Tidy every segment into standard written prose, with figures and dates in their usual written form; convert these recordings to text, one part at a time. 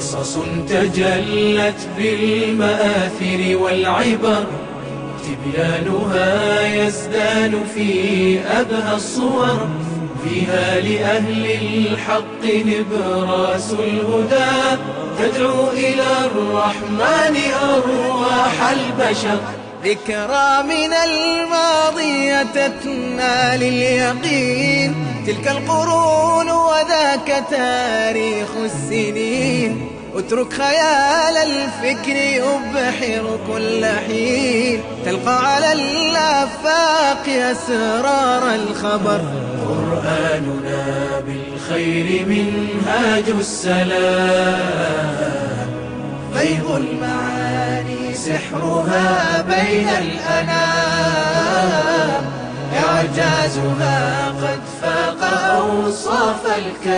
قصص تجلت بالمآثر والعبر، تبيانها يزدان في أبهى الصور، فيها لأهل الحق نبراس الهدى، تدعو إلى الرحمن أرواح البشر. ذكرى من الماضي تتنا لليقين، تلك القرون وذاك تاريخ السنين، اترك خيال الفكر يبحر كل حين، تلقى على الآفاق أسرار الخبر. قرآننا بالخير منهاج السلام، فيض المعاني سحرها بين الأنام، إعجازها قد فاق أوصاف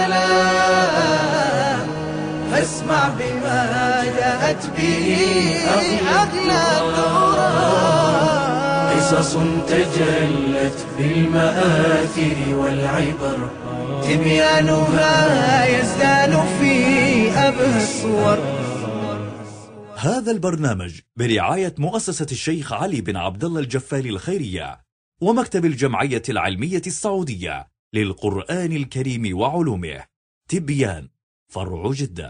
الكلام، فاسمع بما جاءت به أغلى القرآن. قصص تجلت بالمآثر والعبر، تبيانها يزدان في أبهى الصور. هذا البرنامج برعاية مؤسسة الشيخ علي بن عبد الله الجفاري الخيرية ومكتب الجمعية العلمية السعودية للقرآن الكريم وعلومه. تبيان، فرع جدة.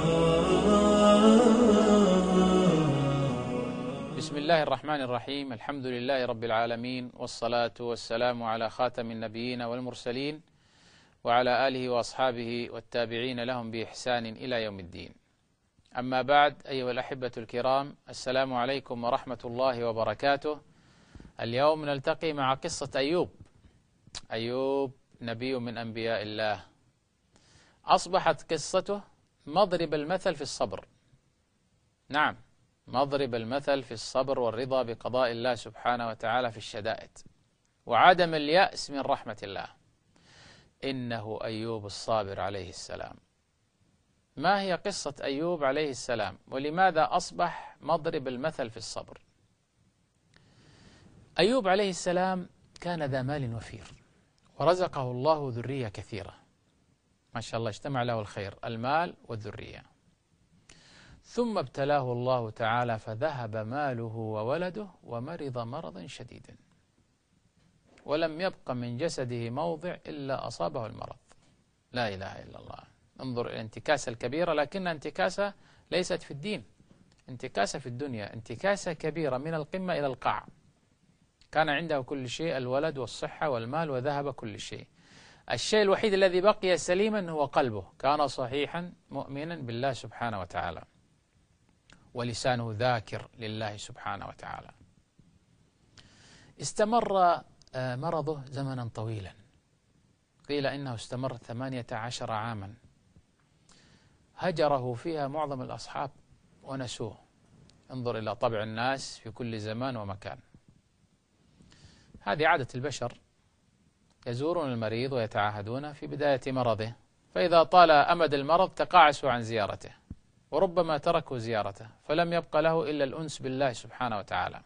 بسم الله الرحمن الرحيم. الحمد لله رب العالمين، والصلاة والسلام على خاتم النبيين والمرسلين، وعلى آله وأصحابه والتابعين لهم بإحسان إلى يوم الدين. أما بعد، أيها الأحبة الكرام، السلام عليكم ورحمة الله وبركاته. اليوم نلتقي مع قصة أيوب نبي من أنبياء الله، أصبحت قصته مضرب المثل في الصبر. نعم، مضرب المثل في الصبر والرضا بقضاء الله سبحانه وتعالى في الشدائد، وعدم اليأس من رحمة الله. إنه أيوب الصابر عليه السلام. ما هي قصة أيوب عليه السلام، ولماذا أصبح مضرب المثل في الصبر؟ أيوب عليه السلام كان ذا مال وفير، ورزقه الله ذرية كثيرة، ما شاء الله اجتمع له الخير، المال والذرية. ثم ابتلاه الله تعالى فذهب ماله وولده ومرض مرضا شديدا، ولم يبق من جسده موضع إلا أصابه المرض. لا إله إلا الله. انظر إلى الانتكاسة الكبيرة، لكن انتكاسة ليست في الدين، انتكاسة في الدنيا، انتكاسة كبيرة من القمة إلى القاع. كان عنده كل شيء، الولد والصحة والمال، وذهب كل شيء. الشيء الوحيد الذي بقي سليما هو قلبه، كان صحيحا مؤمنا بالله سبحانه وتعالى، ولسانه ذاكر لله سبحانه وتعالى. استمر مرضه زمنا طويلا، قيل إنه استمر 18 عاما، هجره فيها معظم الأصحاب ونسوه. انظر إلى طبع الناس في كل زمان ومكان. هذه عادة البشر، يزورون المريض ويتعاهدون في بداية مرضه، فإذا طال أمد المرض تقاعسوا عن زيارته، وربما تركوا زيارته، فلم يبقى له إلا الأنس بالله سبحانه وتعالى.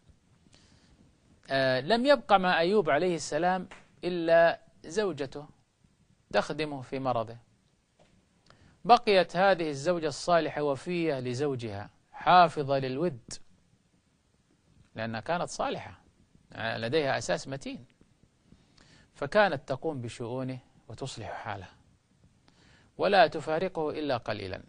لم يبقى مع أيوب عليه السلام إلا زوجته تخدمه في مرضه. بقيت هذه الزوجة الصالحة وفية لزوجها، حافظة للود، لأنها كانت صالحة لديها أساس متين، فكانت تقوم بشؤونه وتصلح حاله، ولا تفارقه إلا قليلا.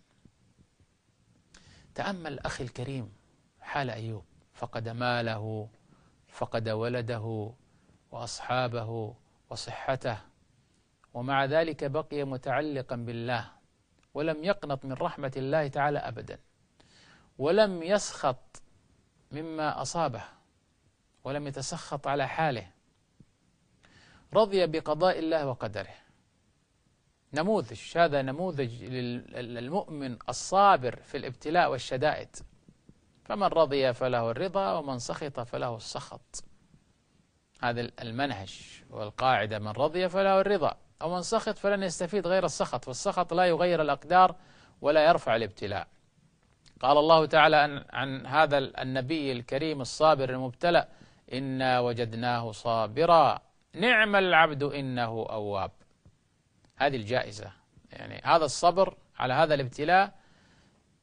تأمل أخي الكريم حال أيوب، فقد ماله، فقد ولده وأصحابه وصحته، ومع ذلك بقي متعلقا بالله، ولم يقنط من رحمة الله تعالى أبدا، ولم يسخط مما أصابه، ولم يتسخط على حاله، رضي بقضاء الله وقدره. نموذج، هذا نموذج للمؤمن الصابر في الابتلاء والشدائد. فمن رضي فله الرضا، ومن سخط فله السخط. هذا المنهج والقاعدة، من رضي فله الرضا، ومن سخط فلن يستفيد غير السخط، والسخط لا يغير الأقدار ولا يرفع الابتلاء. قال الله تعالى عن هذا النبي الكريم الصابر المبتلى: إنا وجدناه صابرا نعم العبد إنه أواب. هذه الجائزة، يعني هذا الصبر على هذا الابتلاء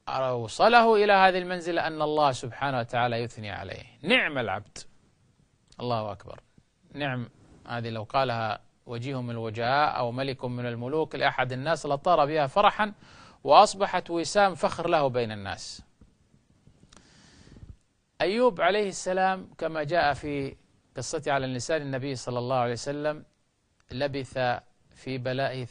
أوصله إلى هذه المنزلة أن الله سبحانه وتعالى يثني عليه: نعم العبد. الله أكبر. نعم، هذه لو قالها وجيه من الوجهاء أو ملك من الملوك لأحد الناس لطار بها فرحا، وأصبحت وسام فخر له بين الناس. أيوب عليه السلام كما جاء في قصته على لسان النبي صلى الله عليه وسلم لبث في بلائه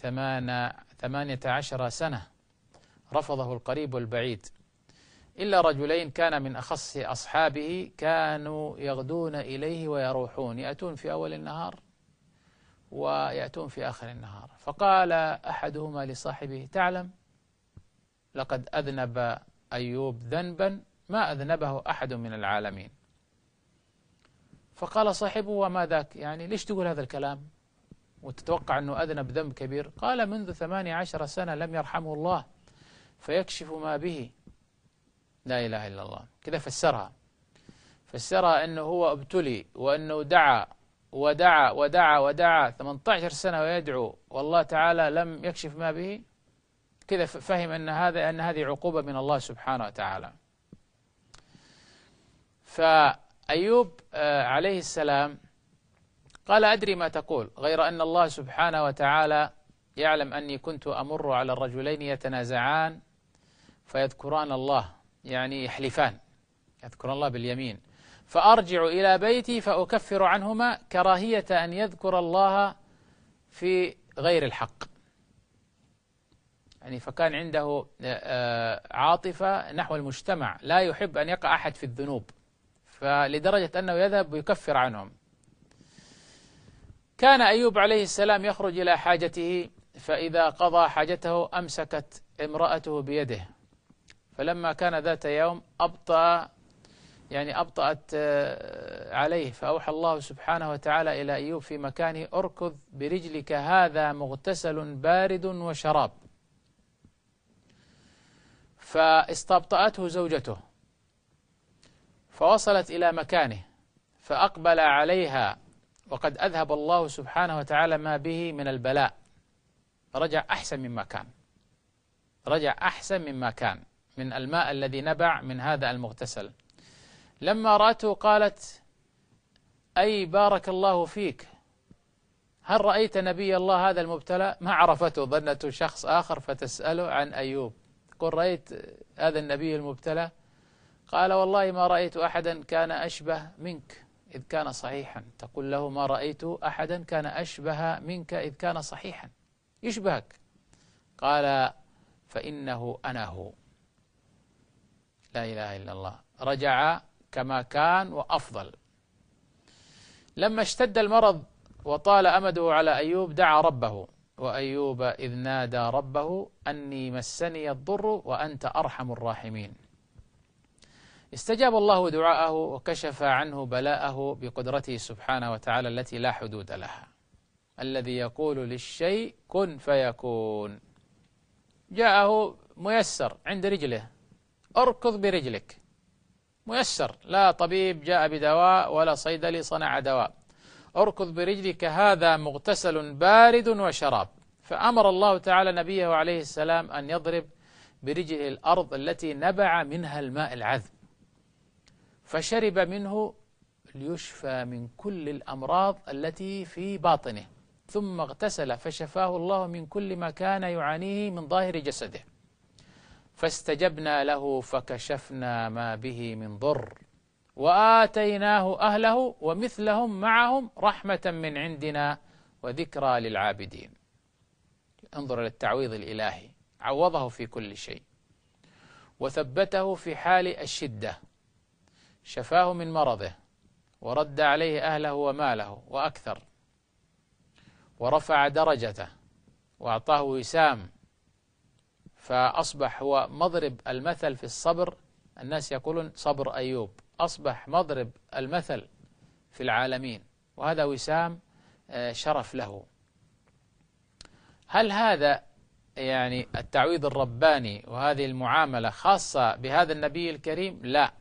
18 سنة، رفضه القريب والبعيد، إلا رجلين كان من أخص أصحابه كانوا يغدون إليه ويروحون، يأتون في أول النهار ويأتون في آخر النهار. فقال أحدهما لصاحبه: تعلم لقد أذنب أيوب ذنبا ما أذنبه أحد من العالمين. فقال صاحبه: وما ذاك؟ يعني ليش تقول هذا الكلام وتتوقع أنه أذنب ذنب كبير؟ قال: منذ 18 سنة لم يرحمه الله فيكشف ما به. لا إله إلا الله. كذا فسرها أنه هو ابتلي، وأنه دعا ودعا ودعا ودعا 18 سنة ويدعو والله تعالى لم يكشف ما به. كذا فهم أن هذه عقوبة من الله سبحانه وتعالى. فأيوب عليه السلام قال: أدري ما تقول، غير أن الله سبحانه وتعالى يعلم أني كنت أمر على الرجلين يتنازعان فيذكران الله، يعني يحلفان، يذكران الله باليمين، فأرجع إلى بيتي فأكفر عنهما كراهية أن يذكر الله في غير الحق. يعني فكان عنده عاطفة نحو المجتمع، لا يحب أن يقع أحد في الذنوب، فلدرجة أنه يذهب ويكفر عنهم. كان أيوب عليه السلام يخرج إلى حاجته، فإذا قضى حاجته أمسكت امرأته بيده، فلما كان ذات يوم أبطأت عليه، فأوحى الله سبحانه وتعالى إلى أيوب في مكانه: أركض برجلك هذا مغتسل بارد وشراب. فاستبطأته زوجته فوصلت إلى مكانه فأقبل عليها وقد أذهب الله سبحانه وتعالى ما به من البلاء، رجع أحسن مما كان من الماء الذي نبع من هذا المغتسل. لما رأته قالت: أي بارك الله فيك، هل رأيت نبي الله هذا المبتلى؟ ما عرفته، ظنته شخص آخر فتسأله عن أيوب، تقول: رأيت هذا النبي المبتلى؟ قال: والله ما رأيت أحدا كان أشبه منك إذ كان صحيحا. تقول له: ما رأيت أحدا كان أشبه منك إذ كان صحيحا، يشبهك. قال: فإنه أنا هو. لا إله إلا الله. رجع كما كان وأفضل. لما اشتد المرض وطال أمده على أيوب دعا ربه: وأيوب إذ نادى ربه أني مسني الضر وأنت أرحم الراحمين. استجاب الله دعاءه وكشف عنه بلاءه بقدرته سبحانه وتعالى التي لا حدود لها، الذي يقول للشيء كن فيكون. جاءه ميسر عند رجله: اركض برجلك، ميسر، لا طبيب جاء بدواء ولا صيدلي صنع دواء، اركض برجلك هذا مغتسل بارد وشراب. فأمر الله تعالى نبيه عليه السلام أن يضرب برجله الأرض التي نبع منها الماء العذب، فشرب منه ليشفى من كل الأمراض التي في باطنه، ثم اغتسل فشفاه الله من كل ما كان يعانيه من ظاهر جسده. فاستجبنا له فكشفنا ما به من ضر وآتيناه أهله ومثلهم معهم رحمة من عندنا وذكرى للعابدين. انظر للتعويض الإلهي، عوضه في كل شيء وثبته في حال الشدة، شفاه من مرضه ورد عليه أهله وماله وأكثر، ورفع درجته وأعطاه وسام، فأصبح هو مضرب المثل في الصبر. الناس يقولون صبر أيوب، أصبح مضرب المثل في العالمين، وهذا وسام شرف له. هل هذا يعني التعويض الرباني وهذه المعاملة خاصة بهذا النبي الكريم؟ لا،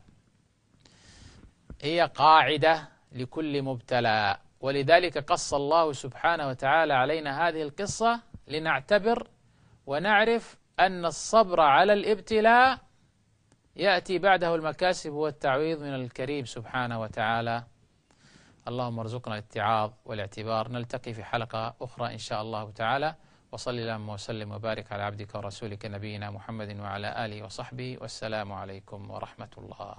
هي قاعدة لكل مبتلى، ولذلك قص الله سبحانه وتعالى علينا هذه القصة لنعتبر ونعرف أن الصبر على الابتلاء يأتي بعده المكاسب والتعويض من الكريم سبحانه وتعالى. اللهم ارزقنا الاتعاظ والاعتبار. نلتقي في حلقة أخرى إن شاء الله تعالى، وصل اللهم وسلم وبارك على عبدك ورسولك نبينا محمد وعلى آله وصحبه، والسلام عليكم ورحمة الله.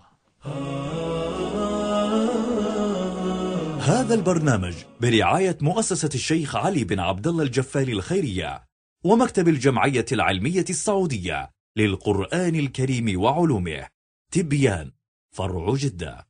هذا البرنامج برعاية مؤسسة الشيخ علي بن عبد الله الجفاري الخيرية ومكتب الجمعية العلمية السعودية للقرآن الكريم وعلومه، تبيان، فرع جدة.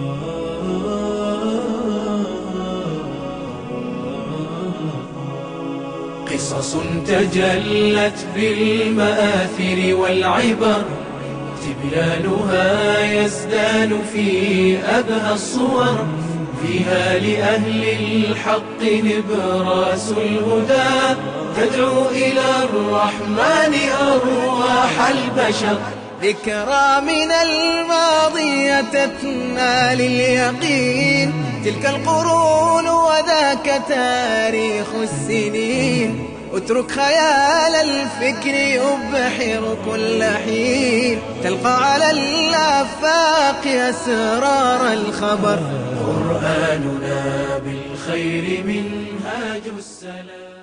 قصص تجلت بالمآثر والعبر، تبيانها يزدان في أبهى الصور، فيها لأهل الحق نبراس الهدى، تدعو إلى الرحمن أرواح البشر. ذكرى من الماضي تتنا لليقين، تلك القرون وذاك تاريخ السنين، اترك خيال الفكر يبحر كل حين، تلقى على الآفاق أسرار الخبر. قرآننا بالخير منهاج السلام.